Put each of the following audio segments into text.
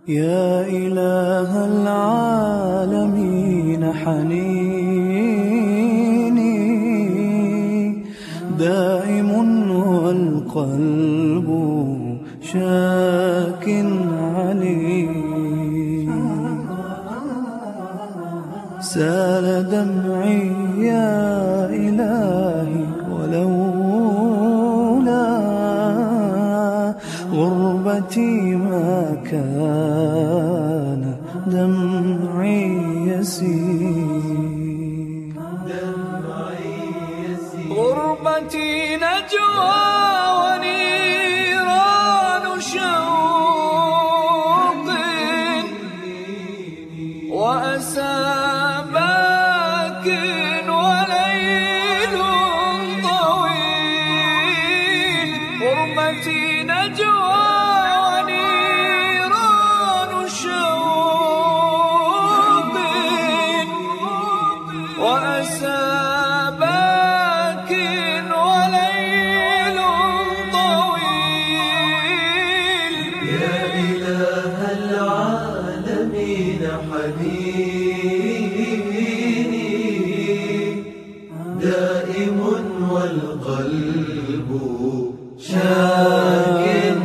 يا إله العالمين حنيني دائم والقلب شاك علي. سال دمعي يا إلهي ولولا غربتي ما كان دمعي يسيل. غربتي نجوى ونيران شوق وأسى باك وليل طويل. غربتي نجوى ونيران شوق وأسى باك وليل طويل. يا إله العالمين حنيني دائم والقلب شاك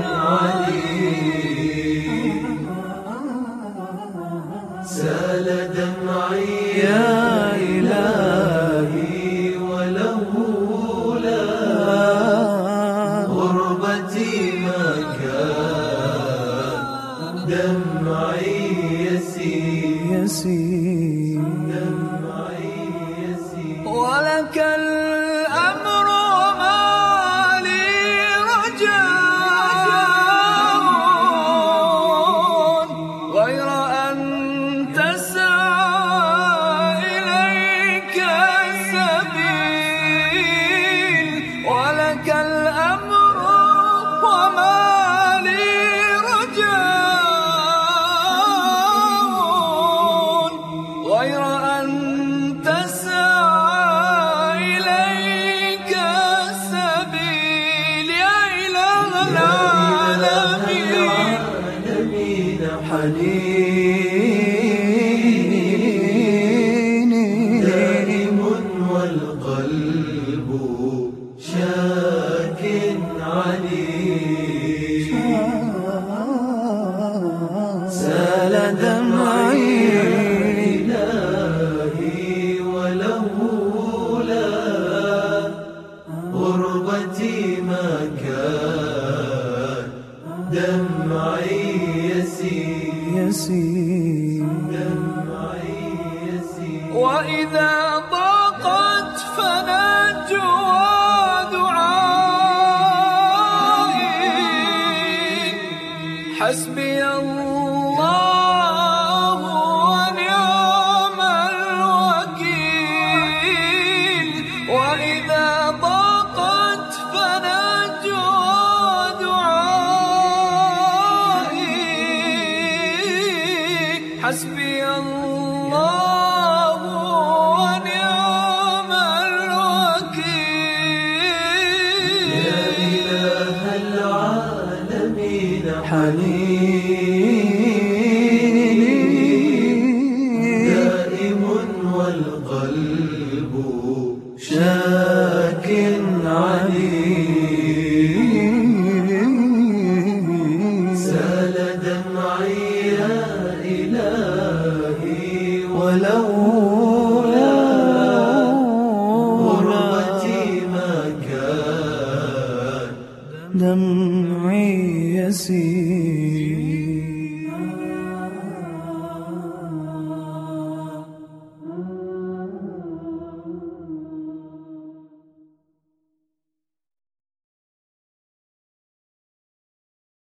علي. سال دمعي يا إلهي ولولا غربتي ما كان دمعي يسيل. ولك الأمر وما لي رجاء غير أن تسعى إليك السبيل. ولك الأمر وما لي رجاء غير أن تسعى إليك السبيل. يا إله العالمين حنيني دائم والقلب شاك علي. سال دمعي إلهي ولولا غربتي ما كان دمعي يسيل. وإذا ضاقت فنجوى دعائي حسبي الله ونعم الوكيل. وإذا ضاقت فنجوى دعائي حسبي الله ونعم الوكيل. يا إله العالمين حنيني دائم والقلب شاك علي. سال دمعي يا إلهي ولولا غربتي ما كان دمعي يسيل.